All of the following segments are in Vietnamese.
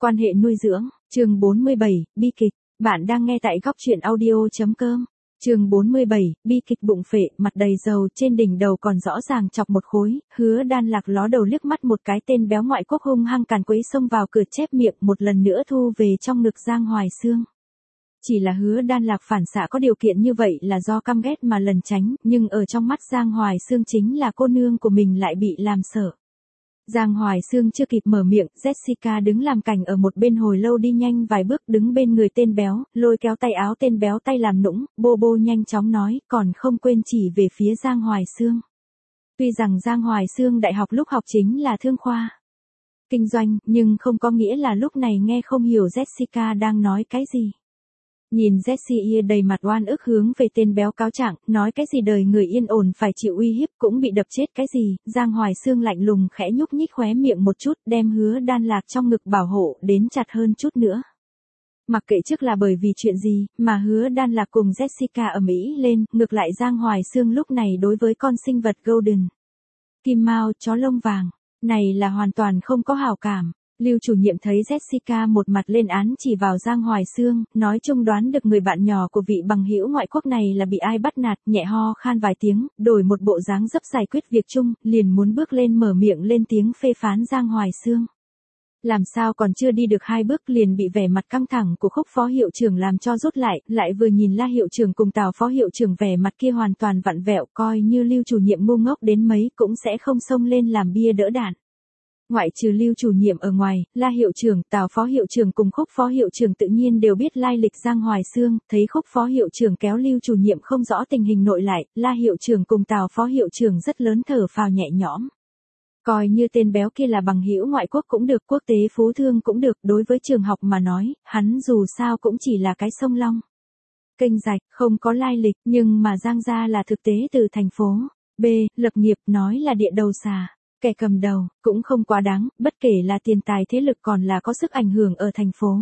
Quan hệ nuôi dưỡng, chương 47, bi kịch. Bạn đang nghe tại góc truyện audio.com. Chương 47, bi kịch bụng phệ, mặt đầy dầu, trên đỉnh đầu còn rõ ràng chọc một khối, Hứa Đan Lạc ló đầu liếc mắt một cái, tên béo ngoại quốc hung hăng càn quấy xông vào cửa, chép miệng một lần nữa thu về trong ngực Giang Hoài Xương. Chỉ là Hứa Đan Lạc phản xạ có điều kiện như vậy là do căm ghét mà lẩn tránh, nhưng ở trong mắt Giang Hoài Xương chính là cô nương của mình lại bị làm sợ. Giang Hoài Xương chưa kịp mở miệng, Jessica đứng làm cảnh ở một bên hồi lâu, đi nhanh vài bước đứng bên người tên béo, lôi kéo tay áo tên béo, tay làm nũng, bô bô nhanh chóng nói, còn không quên chỉ về phía Giang Hoài Xương. Tuy rằng Giang Hoài Xương đại học lúc học chính là thương khoa kinh doanh, nhưng không có nghĩa là lúc này nghe không hiểu Jessica đang nói cái gì. Nhìn Jessie đầy mặt oan ức hướng về tên béo cáo trạng, nói cái gì đời người yên ổn phải chịu uy hiếp cũng bị đập chết cái gì, Giang Hoài Xương lạnh lùng khẽ nhúc nhích khóe miệng một chút, đem Hứa Đan Lạc trong ngực bảo hộ đến chặt hơn chút nữa. Mặc kệ trước là bởi vì chuyện gì, mà Hứa Đan Lạc cùng Jessica ầm ĩ lên, ngược lại Giang Hoài Xương lúc này đối với con sinh vật Golden Kim Mao chó lông vàng này là hoàn toàn không có hảo cảm. Lưu chủ nhiệm thấy Jessica một mặt lên án chỉ vào Giang Hoài Xương, nói chung đoán được người bạn nhỏ của vị bằng hữu ngoại quốc này là bị ai bắt nạt, nhẹ ho khan vài tiếng, đổi một bộ dáng dấp giải quyết việc chung, liền muốn bước lên mở miệng lên tiếng phê phán Giang Hoài Xương. Làm sao còn chưa đi được hai bước liền bị vẻ mặt căng thẳng của Khúc phó hiệu trưởng làm cho rút lại vừa nhìn La hiệu trưởng cùng Tào phó hiệu trưởng vẻ mặt kia hoàn toàn vặn vẹo, coi như Lưu chủ nhiệm ngu ngốc đến mấy cũng sẽ không xông lên làm bia đỡ đạn. Ngoại trừ Lưu chủ nhiệm ở ngoài, La hiệu trưởng, Tào phó hiệu trưởng cùng Khúc phó hiệu trưởng tự nhiên đều biết lai lịch Giang Hoài Xương, thấy Khúc phó hiệu trưởng kéo Lưu chủ nhiệm không rõ tình hình nội lại, La hiệu trưởng cùng Tào phó hiệu trưởng rất lớn thở phào nhẹ nhõm. Coi như tên béo kia là bằng hữu ngoại quốc cũng được, quốc tế phú thương cũng được, đối với trường học mà nói, hắn dù sao cũng chỉ là cái sông Long kênh rạch, không có lai lịch, nhưng mà Giang gia là thực tế từ thành phố B, lập nghiệp, nói là địa đầu xà. Kẻ cầm đầu, cũng không quá đáng, bất kể là tiền tài thế lực còn là có sức ảnh hưởng ở thành phố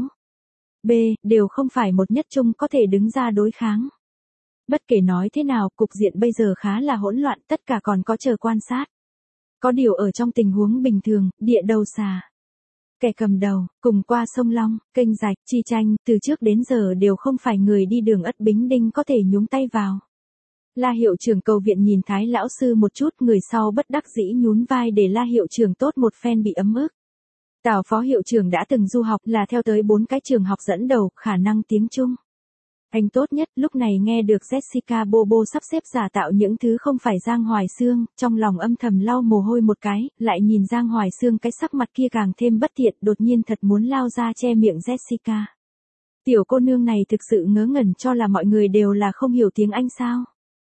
B, đều không phải một nhất trung có thể đứng ra đối kháng. Bất kể nói thế nào, cục diện bây giờ khá là hỗn loạn, tất cả còn có chờ quan sát. Có điều ở trong tình huống bình thường, địa đầu xà, kẻ cầm đầu, cùng qua sông Long, kênh rạch, chi tranh, từ trước đến giờ đều không phải người đi đường Ất Bính Đinh có thể nhúng tay vào. La hiệu trưởng cầu viện nhìn Thái lão sư một chút, người sau bất đắc dĩ nhún vai để La hiệu trưởng tốt một phen bị ấm ức. Tào phó hiệu trưởng đã từng du học, là theo tới 4 cái trường học dẫn đầu, khả năng tiếng Trung anh tốt nhất, lúc này nghe được Jessica Bobo sắp xếp giả tạo những thứ không phải Giang Hoài Xương, trong lòng âm thầm lau mồ hôi một cái, lại nhìn Giang Hoài Xương cái sắc mặt kia càng thêm bất thiện, đột nhiên thật muốn lao ra che miệng Jessica. Tiểu cô nương này thực sự ngớ ngẩn cho là mọi người đều là không hiểu tiếng Anh sao?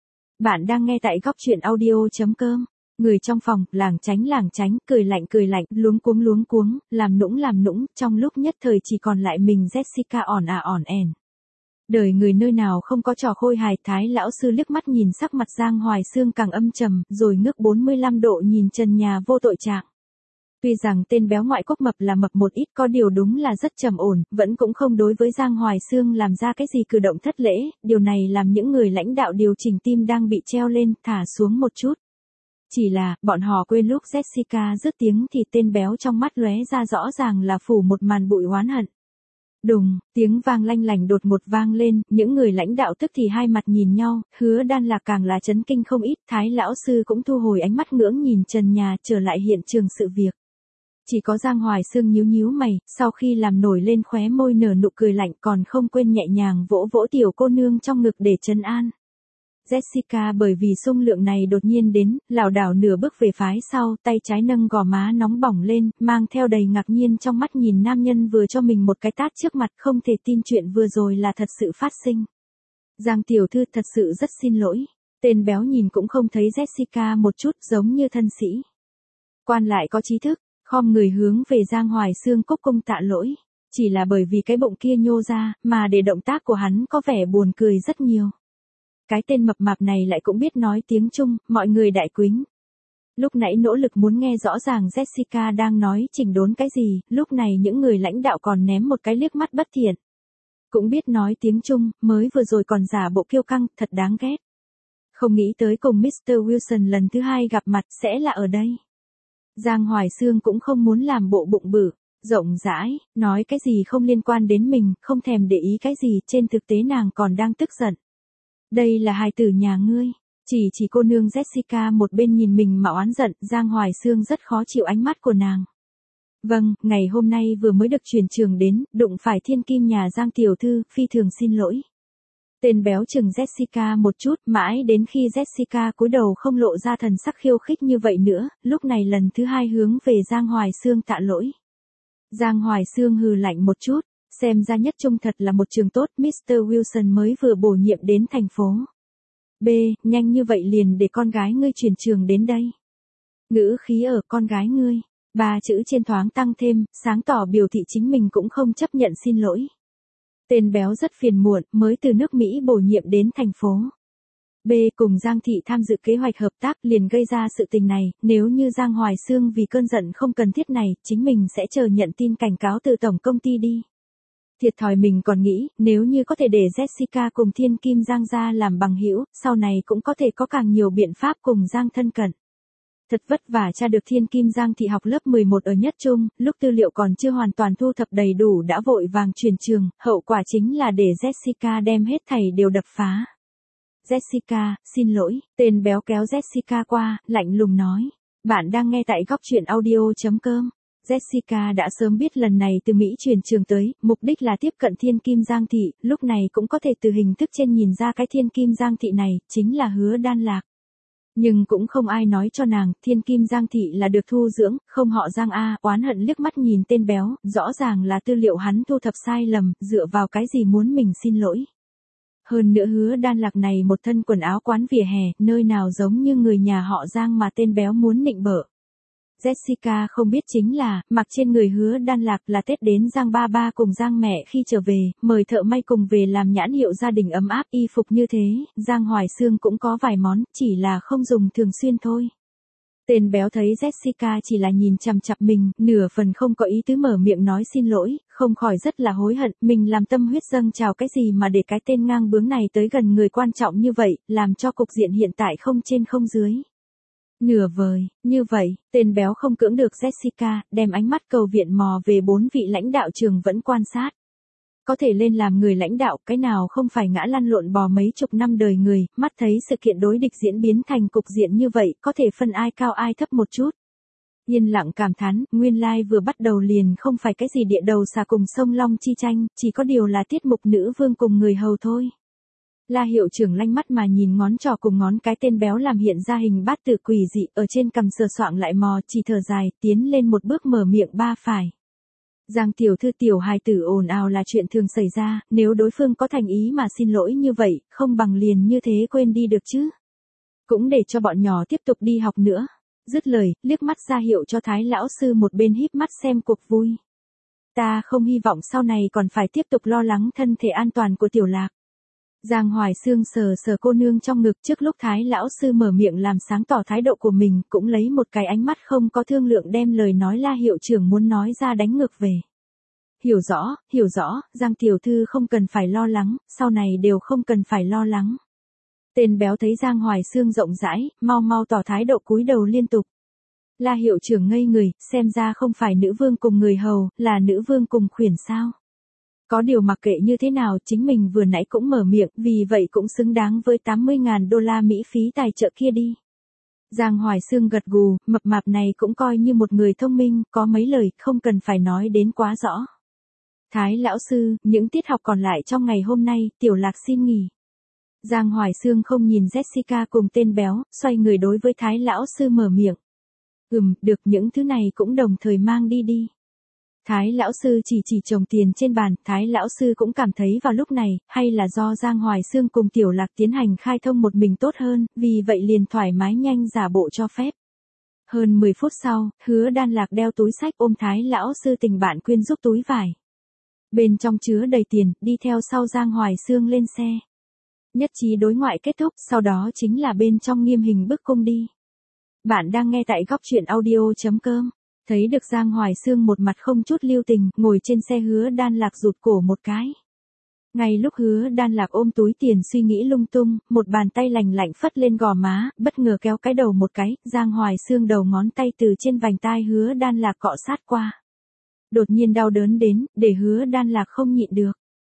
Bạn đang nghe tại góc truyện audio.com. Người trong phòng, lảng tránh, cười lạnh, luống cuống, làm nũng, trong lúc nhất thời chỉ còn lại mình Jessica ỏn ẻn. Đời người nơi nào không có trò khôi hài, Thái lão sư liếc mắt nhìn sắc mặt Giang Hoài Xương càng âm trầm, rồi ngước 45 độ nhìn trần nhà vô tội trạng. Tuy rằng tên béo ngoại quốc mập là mập một ít, có điều đúng là rất trầm ổn, vẫn cũng không đối với Giang Hoài Xương làm ra cái gì cử động thất lễ, điều này làm những người lãnh đạo điều chỉnh tim đang bị treo lên, thả xuống một chút. Chỉ là, bọn họ quên lúc Jessica dứt tiếng thì tên béo trong mắt lóe ra rõ ràng là phủ một màn bụi oán hận. Đùng, tiếng vang lanh lành đột ngột vang lên, những người lãnh đạo tức thì hai mặt nhìn nhau, Hứa Đan Lạc càng là chấn kinh không ít, Thái lão sư cũng thu hồi ánh mắt ngưỡng nhìn trần nhà, trở lại hiện trường sự việc. Chỉ có Giang Hoài Xương nhíu mày, sau khi làm nổi lên khóe môi nở nụ cười lạnh, còn không quên nhẹ nhàng vỗ vỗ tiểu cô nương trong ngực để trấn an. Jessica bởi vì xung lượng này đột nhiên đến, lảo đảo nửa bước về phái sau, tay trái nâng gò má nóng bỏng lên, mang theo đầy ngạc nhiên trong mắt nhìn nam nhân vừa cho mình một cái tát trước mặt, không thể tin chuyện vừa rồi là thật sự phát sinh. Giang tiểu thư thật sự rất xin lỗi. Tên béo nhìn cũng không thấy Jessica một chút, giống như thân sĩ quan lại có trí thức, khom người hướng về Giang Hoài Xương cúc cung tạ lỗi. Chỉ là bởi vì cái bụng kia nhô ra, mà để động tác của hắn có vẻ buồn cười rất nhiều. Cái tên mập mạp này lại cũng biết nói tiếng Trung, mọi người đại quính. Lúc nãy nỗ lực muốn nghe rõ ràng Jessica đang nói chỉnh đốn cái gì, lúc này những người lãnh đạo còn ném một cái liếc mắt bất thiện. Cũng biết nói tiếng Trung, mới vừa rồi còn giả bộ kiêu căng, thật đáng ghét. Không nghĩ tới cùng Mr. Wilson lần thứ hai gặp mặt sẽ là ở đây. Giang Hoài Xương cũng không muốn làm bộ bụng bự. Rộng rãi, nói cái gì không liên quan đến mình, không thèm để ý cái gì, trên thực tế nàng còn đang tức giận. Đây là hài tử nhà ngươi. Chỉ cô nương Jessica một bên nhìn mình mà oán giận, Giang Hoài Xương rất khó chịu ánh mắt của nàng. Vâng, ngày hôm nay vừa mới được chuyển trường đến, đụng phải thiên kim nhà Giang tiểu thư, phi thường xin lỗi. Tên béo chừng Jessica một chút, mãi đến khi Jessica cúi đầu không lộ ra thần sắc khiêu khích như vậy nữa, lúc này lần thứ hai hướng về Giang Hoài Xương tạ lỗi. Giang Hoài Xương hừ lạnh một chút, xem ra nhất trung thật là một trường tốt, Mr. Wilson mới vừa bổ nhiệm đến thành phố. B, nhanh như vậy liền để con gái ngươi chuyển trường đến đây. Ngữ khí ở con gái ngươi, 3 chữ trên thoáng tăng thêm, sáng tỏ biểu thị chính mình cũng không chấp nhận xin lỗi. Tên béo rất phiền muộn, mới từ nước Mỹ bổ nhiệm đến thành phố. B cùng Giang Thị tham dự kế hoạch hợp tác liền gây ra sự tình này, nếu như Giang Hoài Xương vì cơn giận không cần thiết này, chính mình sẽ chờ nhận tin cảnh cáo từ tổng công ty đi. Thiệt thòi mình còn nghĩ, nếu như có thể để Jessica cùng Thiên Kim Giang gia làm bằng hữu, sau này cũng có thể có càng nhiều biện pháp cùng Giang thân cận. Thật vất vả tra được Thiên Kim Giang Thị học lớp 11 ở nhất trung, lúc tư liệu còn chưa hoàn toàn thu thập đầy đủ đã vội vàng chuyển trường, hậu quả chính là để Jessica đem hết thảy đều đập phá. Jessica, xin lỗi, tên béo kéo Jessica qua, lạnh lùng nói. Bạn đang nghe tại góc truyện audio.com. Jessica đã sớm biết lần này từ Mỹ chuyển trường tới, mục đích là tiếp cận Thiên Kim Giang Thị, lúc này cũng có thể từ hình thức trên nhìn ra cái Thiên Kim Giang Thị này, chính là Hứa Đan Lạc. Nhưng cũng không ai nói cho nàng, Thiên Kim Giang Thị là được thu dưỡng, không họ Giang A, oán hận liếc mắt nhìn tên béo, rõ ràng là tư liệu hắn thu thập sai lầm, dựa vào cái gì muốn mình xin lỗi. Hơn nữa Hứa Đan Lạc này một thân quần áo quán vỉa hè, nơi nào giống như người nhà họ Giang mà tên béo muốn nịnh bợ. Jessica không biết chính là, mặc trên người Hứa Đan Lạc là Tết đến Giang ba ba cùng Giang mẹ khi trở về, mời thợ may cùng về làm nhãn hiệu gia đình ấm áp y phục như thế, Giang Hoài Xương cũng có vài món, chỉ là không dùng thường xuyên thôi. Tên béo thấy Jessica chỉ là nhìn chằm chằm mình, nửa phần không có ý tứ mở miệng nói xin lỗi, không khỏi rất là hối hận, mình làm tâm huyết dâng trào cái gì mà để cái tên ngang bướng này tới gần người quan trọng như vậy, làm cho cục diện hiện tại không trên không dưới. Nửa vời, như vậy, tên béo không cưỡng được Jessica, đem ánh mắt cầu viện mò về 4 vị lãnh đạo trường vẫn quan sát. Có thể lên làm người lãnh đạo, cái nào không phải ngã lăn lộn bò mấy chục năm đời người, mắt thấy sự kiện đối địch diễn biến thành cục diện như vậy, có thể phân ai cao ai thấp một chút. Yên lặng cảm thán, nguyên lai vừa bắt đầu liền không phải cái gì địa đầu xà cùng sông Long chi tranh, chỉ có điều là tiết mục nữ vương cùng người hầu thôi. La hiệu trưởng lanh mắt mà nhìn ngón trỏ cùng ngón cái tên béo làm hiện ra hình bát tự quỷ dị, ở trên cằm sờ soạng lại mò, chỉ thở dài, tiến lên một bước mở miệng ba phải. Giang tiểu thư tiểu hài tử ồn ào là chuyện thường xảy ra, nếu đối phương có thành ý mà xin lỗi như vậy, không bằng liền như thế quên đi được chứ. Cũng để cho bọn nhỏ tiếp tục đi học nữa. Dứt lời, liếc mắt ra hiệu cho Thái lão sư một bên híp mắt xem cuộc vui. Ta không hy vọng sau này còn phải tiếp tục lo lắng thân thể an toàn của tiểu Lạc. Giang Hoài Xương sờ sờ cô nương trong ngực trước lúc Thái lão sư mở miệng làm sáng tỏ thái độ của mình, cũng lấy một cái ánh mắt không có thương lượng đem lời nói La hiệu trưởng muốn nói ra đánh ngược về. Hiểu rõ, Giang tiểu thư không cần phải lo lắng, sau này đều không cần phải lo lắng. Tên béo thấy Giang Hoài Xương rộng rãi, mau tỏ thái độ cúi đầu liên tục. La hiệu trưởng ngây người, xem ra không phải nữ vương cùng người hầu, là nữ vương cùng khuyển sao. Có điều mặc kệ như thế nào, chính mình vừa nãy cũng mở miệng, vì vậy cũng xứng đáng với 80.000 đô la Mỹ phí tài trợ kia đi. Giang Hoài Xương gật gù, mập mạp này cũng coi như một người thông minh, có mấy lời không cần phải nói đến quá rõ. Thái lão sư, những tiết học còn lại trong ngày hôm nay, tiểu Lạc xin nghỉ. Giang Hoài Xương không nhìn Jessica cùng tên béo, xoay người đối với Thái lão sư mở miệng. Được, những thứ này cũng đồng thời mang đi đi. Thái lão sư chỉ chồng tiền trên bàn, Thái lão sư cũng cảm thấy vào lúc này, hay là do Giang Hoài Xương cùng tiểu Lạc tiến hành khai thông một mình tốt hơn, vì vậy liền thoải mái nhanh giả bộ cho phép. Hơn 10 phút sau, Hứa Đan Lạc đeo túi sách ôm Thái lão sư tình bạn quyên giúp túi vải. Bên trong chứa đầy tiền, đi theo sau Giang Hoài Xương lên xe. Nhất trí đối ngoại kết thúc, sau đó chính là bên trong nghiêm hình bức cung đi. Bạn đang nghe tại góc truyện audio.com. Thấy được Giang Hoài Xương một mặt không chút lưu tình, ngồi trên xe Hứa Đan Lạc rụt cổ một cái. Ngay lúc Hứa Đan Lạc ôm túi tiền suy nghĩ lung tung, một bàn tay lành lạnh phất lên gò má, bất ngờ kéo cái đầu một cái, Giang Hoài Xương đầu ngón tay từ trên vành tai Hứa Đan Lạc cọ sát qua. Đột nhiên đau đớn đến, để Hứa Đan Lạc không nhịn được.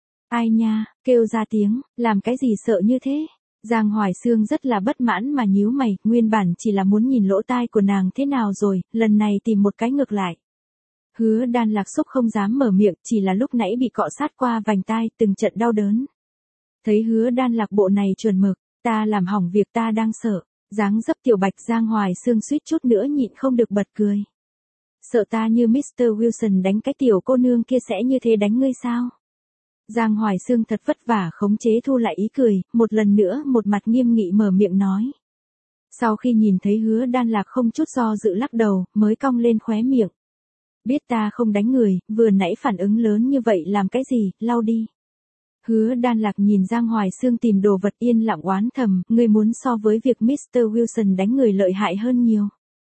Ai nha, kêu ra tiếng, làm cái gì sợ như thế? Giang Hoài Xương rất là bất mãn mà nhíu mày, nguyên bản chỉ là muốn nhìn lỗ tai của nàng thế nào rồi, lần này tìm một cái ngược lại. Hứa Đan Lạc xúc không dám mở miệng, chỉ là lúc nãy bị cọ sát qua vành tai, từng trận đau đớn. Thấy Hứa Đan Lạc bộ này chuẩn mực, ta làm hỏng việc ta đang sợ, dáng dấp tiểu bạch Giang Hoài Xương suýt chút nữa nhịn không được bật cười. Sợ ta như Mr. Wilson đánh cái tiểu cô nương kia sẽ như thế đánh ngươi sao? Giang Hoài Xương thật vất vả khống chế thu lại ý cười, một lần nữa một mặt nghiêm nghị mở miệng nói. Sau khi nhìn thấy Hứa Đan Lạc không chút do dự lắc đầu, mới cong lên khóe miệng. Biết ta không đánh người, vừa nãy phản ứng lớn như vậy làm cái gì, lau đi. Hứa Đan Lạc nhìn Giang Hoài Xương tìm đồ vật yên lặng oán thầm, ngươi muốn so với việc Mr. Wilson đánh người lợi hại hơn nhiều.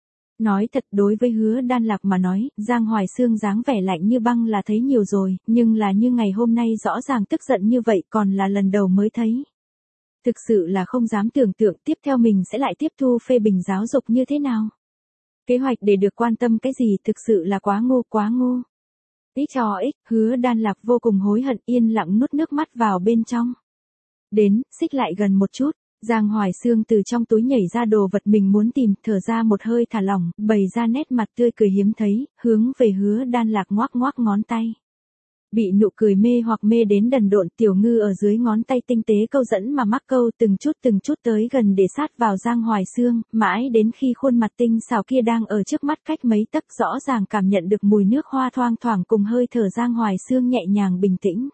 Nói thật đối với Hứa Đan Lạc mà nói, Giang Hoài Xương dáng vẻ lạnh như băng là thấy nhiều rồi, nhưng là như ngày hôm nay rõ ràng tức giận như vậy còn là lần đầu mới thấy. Thực sự là không dám tưởng tượng tiếp theo mình sẽ lại tiếp thu phê bình giáo dục như thế nào. Kế hoạch để được quan tâm cái gì thực sự là quá ngu quá ngu. Ít cho ít, Hứa Đan Lạc vô cùng hối hận yên lặng nuốt nước mắt vào bên trong. Đến, xích lại gần một chút. Giang Hoài Xương từ trong túi nhảy ra đồ vật mình muốn tìm, thở ra một hơi thả lỏng, bày ra nét mặt tươi cười hiếm thấy, hướng về Hứa Đan Lạc ngoác ngoác ngón tay. Bị nụ cười mê hoặc mê đến đần độn, Tiểu Ngư ở dưới ngón tay tinh tế câu dẫn mà mắc câu từng chút tới gần để sát vào Giang Hoài Xương, mãi đến khi khuôn mặt tinh xảo kia đang ở trước mắt cách mấy tấc rõ ràng cảm nhận được mùi nước hoa thoang thoảng cùng hơi thở Giang Hoài Xương nhẹ nhàng bình tĩnh.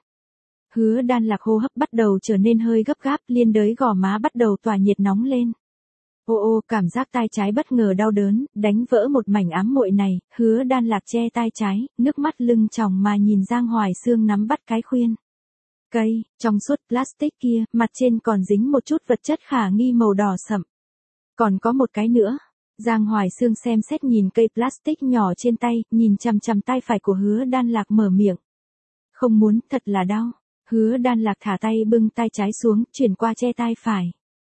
Hứa Đan Lạc hô hấp bắt đầu trở nên hơi gấp gáp, liên đới gò má bắt đầu tỏa nhiệt nóng lên. Ô ô, cảm giác tai trái bất ngờ đau đớn, đánh vỡ một mảnh ám muội này, Hứa Đan Lạc che tai trái, nước mắt lưng tròng mà nhìn Giang Hoài Xương nắm bắt cái khuyên. Cây, trong suốt plastic kia, mặt trên còn dính một chút vật chất khả nghi màu đỏ sậm. Còn có một cái nữa. Giang Hoài Xương xem xét nhìn cây plastic nhỏ trên tay, nhìn chằm chằm tay phải của Hứa Đan Lạc mở miệng. Không muốn, thật là đau. Hứa Đan Lạc thả tay bưng tay trái xuống, chuyển qua che tay phải.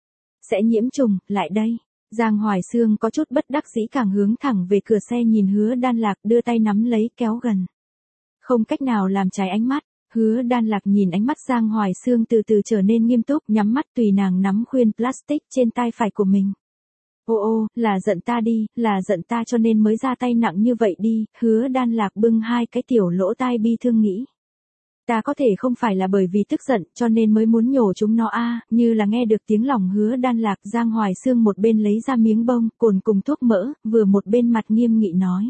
Sẽ nhiễm trùng, lại đây. Giang Hoài Xương có chút bất đắc dĩ càng hướng thẳng về cửa xe nhìn Hứa Đan Lạc đưa tay nắm lấy kéo gần. Không cách nào làm trái ánh mắt, Hứa Đan Lạc nhìn ánh mắt Giang Hoài Xương từ từ trở nên nghiêm túc, nhắm mắt tùy nàng nắm khuyên plastic trên tay phải của mình. Ô ô, là giận ta đi, là giận ta cho nên mới ra tay nặng như vậy đi, Hứa Đan Lạc bưng hai cái tiểu lỗ tai bi thương nghĩ. Ta có thể không phải là bởi vì tức giận cho nên mới muốn nhổ chúng nó như là nghe được tiếng lòng Hứa Đan Lạc. Giang Hoài Xương một bên lấy ra miếng bông, cồn cùng thuốc mỡ, vừa một bên mặt nghiêm nghị nói.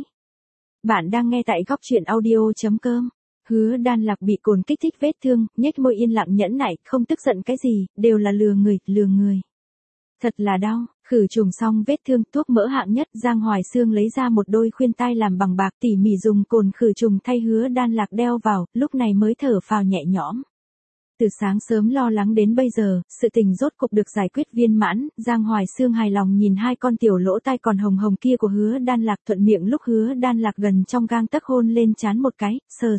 Bạn đang nghe tại góc truyện audio.com. Hứa Đan Lạc bị cồn kích thích vết thương, nhếch môi yên lặng nhẫn nại, không tức giận cái gì, đều là lừa người. Thật là đau, khử trùng xong vết thương, thuốc mỡ hạng nhất, Giang Hoài Xương lấy ra một đôi khuyên tai làm bằng bạc tỉ mỉ dùng cồn khử trùng thay Hứa Đan Lạc đeo vào, lúc này mới thở phào nhẹ nhõm. Từ sáng sớm lo lắng đến bây giờ, sự tình rốt cục được giải quyết viên mãn, Giang Hoài Xương hài lòng nhìn hai con tiểu lỗ tai còn hồng hồng kia của Hứa Đan Lạc, thuận miệng lúc Hứa Đan Lạc gần trong gang tấc hôn lên trán một cái, sờ.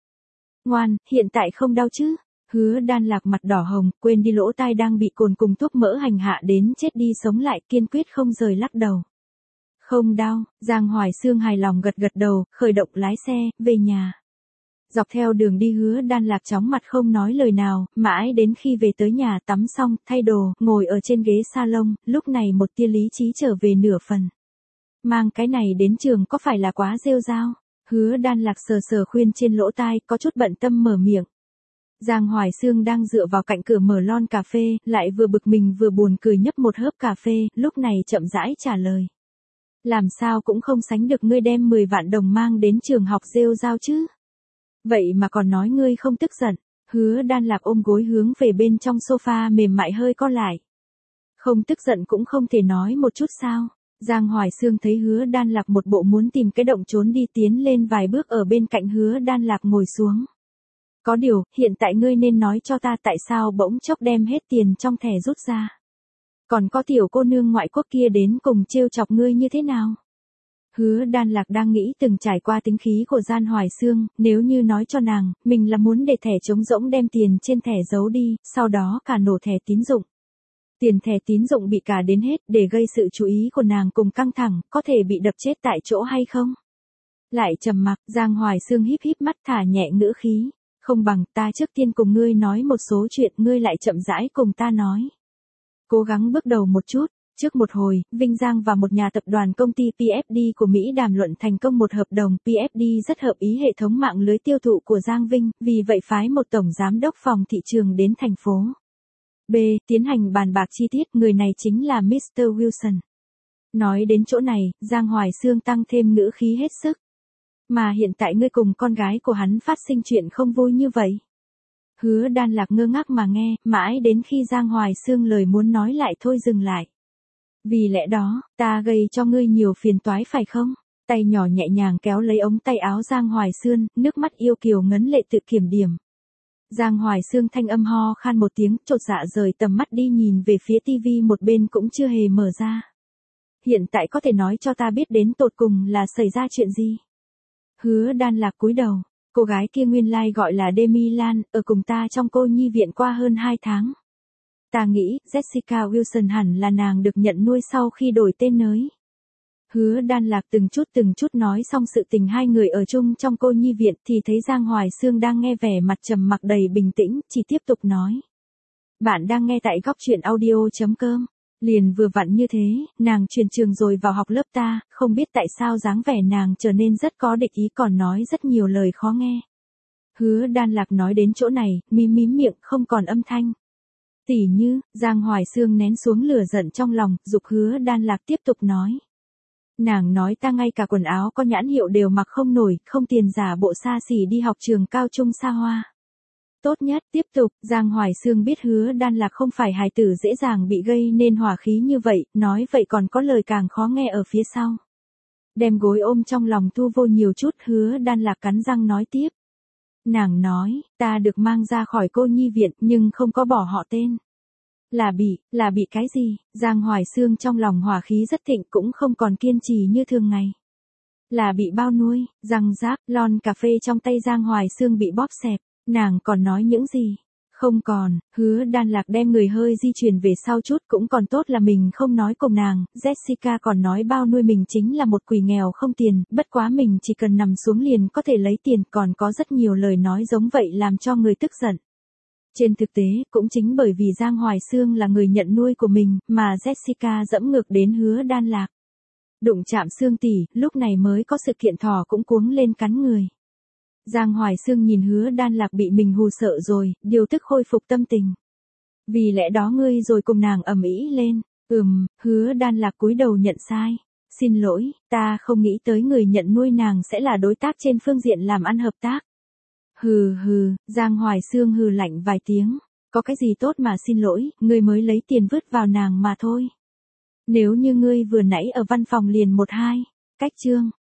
Ngoan, hiện tại không đau chứ? Hứa Đan Lạc mặt đỏ hồng, quên đi lỗ tai đang bị cồn cùng thuốc mỡ hành hạ đến chết đi sống lại, kiên quyết không rời lắc đầu. Không đau, Giang Hoài Xương hài lòng gật đầu, khởi động lái xe, về nhà. Dọc theo đường đi Hứa Đan Lạc chóng mặt không nói lời nào, mãi đến khi về tới nhà tắm xong, thay đồ, ngồi ở trên ghế salon, lúc này một tia lý trí trở về nửa phần. Mang cái này đến trường có phải là quá rêu rao? Hứa Đan Lạc sờ khuyên trên lỗ tai, có chút bận tâm mở miệng. Giang Hoài Xương đang dựa vào cạnh cửa mở lon cà phê, lại vừa bực mình vừa buồn cười nhấp một hớp cà phê, lúc này chậm rãi trả lời. Làm sao cũng không sánh được ngươi đem 10 vạn đồng mang đến trường học rêu rao chứ. Vậy mà còn nói ngươi không tức giận. Hứa Đan Lạc ôm gối hướng về bên trong sofa mềm mại hơi co lại. Không tức giận cũng không thể nói một chút sao. Giang Hoài Xương thấy Hứa Đan Lạc một bộ muốn tìm cái động trốn đi, tiến lên vài bước ở bên cạnh Hứa Đan Lạc ngồi xuống. Có điều, hiện tại ngươi nên nói cho ta tại sao bỗng chốc đem hết tiền trong thẻ rút ra. Còn có tiểu cô nương ngoại quốc kia đến cùng trêu chọc ngươi như thế nào? Hứa Đan Lạc đang nghĩ từng trải qua tính khí của Giang Hoài Xương, nếu như nói cho nàng, mình là muốn để thẻ trống rỗng đem tiền trên thẻ giấu đi, sau đó cả nổ thẻ tín dụng. Tiền thẻ tín dụng bị cả đến hết để gây sự chú ý của nàng cùng căng thẳng, có thể bị đập chết tại chỗ hay không? Lại trầm mặc, Giang Hoài Xương híp híp mắt thả nhẹ ngữ khí. Không bằng ta trước tiên cùng ngươi nói một số chuyện, ngươi lại chậm rãi cùng ta nói. Cố gắng bước đầu một chút. Trước một hồi, Vinh Giang và một nhà tập đoàn công ty PFD của Mỹ đàm luận thành công một hợp đồng. PFD rất hợp ý hệ thống mạng lưới tiêu thụ của Giang Vinh, vì vậy phái một tổng giám đốc phòng thị trường đến thành phố B, tiến hành bàn bạc chi tiết. Người này chính là Mr. Wilson. Nói đến chỗ này, Giang Hoài Xương tăng thêm ngữ khí hết sức. Mà hiện tại ngươi cùng con gái của hắn phát sinh chuyện không vui như vậy. Hứa Đan Lạc ngơ ngác mà nghe, mãi đến khi Giang Hoài Xương lời muốn nói lại thôi dừng lại. Vì lẽ đó, ta gây cho ngươi nhiều phiền toái phải không? Tay nhỏ nhẹ nhàng kéo lấy ống tay áo Giang Hoài Xương, nước mắt yêu kiều ngấn lệ tự kiểm điểm. Giang Hoài Xương thanh âm ho khan một tiếng, chột dạ rời tầm mắt đi nhìn về phía tivi một bên cũng chưa hề mở ra. Hiện tại có thể nói cho ta biết đến tột cùng là xảy ra chuyện gì? Hứa Đan Lạc cúi đầu, cô gái kia nguyên lai gọi là Demi Lan, ở cùng ta trong cô nhi viện qua hơn 2 tháng. Ta nghĩ, Jessica Wilson hẳn là nàng được nhận nuôi sau khi đổi tên nới. Hứa Đan Lạc từng chút nói xong sự tình hai người ở chung trong cô nhi viện thì thấy Giang Hoài Xương đang nghe vẻ mặt trầm mặc đầy bình tĩnh, chỉ tiếp tục nói. Bạn đang nghe tại góc truyện audio.com. Liền vừa vặn như thế, nàng chuyển trường rồi vào học lớp ta, không biết tại sao dáng vẻ nàng trở nên rất có địch ý còn nói rất nhiều lời khó nghe. Hứa Đan Lạc nói đến chỗ này, mím miệng không còn âm thanh. Tỉ như, Giang Hoài Xương nén xuống lửa giận trong lòng, giục Hứa Đan Lạc tiếp tục nói. Nàng nói ta ngay cả quần áo có nhãn hiệu đều mặc không nổi, không tiền giả bộ xa xỉ đi học trường cao trung xa hoa. Tốt nhất, tiếp tục, Giang Hoài Xương biết Hứa Đan Lạc không phải hài tử dễ dàng bị gây nên hỏa khí như vậy, nói vậy còn có lời càng khó nghe ở phía sau. Đem gối ôm trong lòng thu vô nhiều chút, Hứa Đan Lạc cắn răng nói tiếp. Nàng nói, ta được mang ra khỏi cô nhi viện nhưng không có bỏ họ tên. Là bị cái gì? Giang Hoài Xương trong lòng hỏa khí rất thịnh cũng không còn kiên trì như thường ngày. Là bị bao nuôi, răng rác, lon cà phê trong tay Giang Hoài Xương bị bóp xẹp. Nàng còn nói những gì? Không còn, Hứa Đan Lạc đem người hơi di chuyển về sau chút cũng còn tốt là mình không nói cùng nàng, Jessica còn nói bao nuôi mình chính là một quỷ nghèo không tiền, bất quá mình chỉ cần nằm xuống liền có thể lấy tiền, còn có rất nhiều lời nói giống vậy làm cho người tức giận. Trên thực tế, cũng chính bởi vì Giang Hoài Xương là người nhận nuôi của mình, mà Jessica dẫm ngược đến Hứa Đan Lạc. Đụng chạm xương tỉ, lúc này mới có sự kiện thỏ cũng cuống lên cắn người. Giang Hoài Xương nhìn Hứa Đan Lạc bị mình hù sợ rồi, điều tức khôi phục tâm tình. Vì lẽ đó ngươi rồi cùng nàng ầm ĩ lên. Hứa Đan Lạc cúi đầu nhận sai. Xin lỗi, ta không nghĩ tới người nhận nuôi nàng sẽ là đối tác trên phương diện làm ăn hợp tác. Hừ, Giang Hoài Xương hừ lạnh vài tiếng. Có cái gì tốt mà xin lỗi, ngươi mới lấy tiền vứt vào nàng mà thôi. Nếu như ngươi vừa nãy ở văn phòng liền 1-2 cách chương.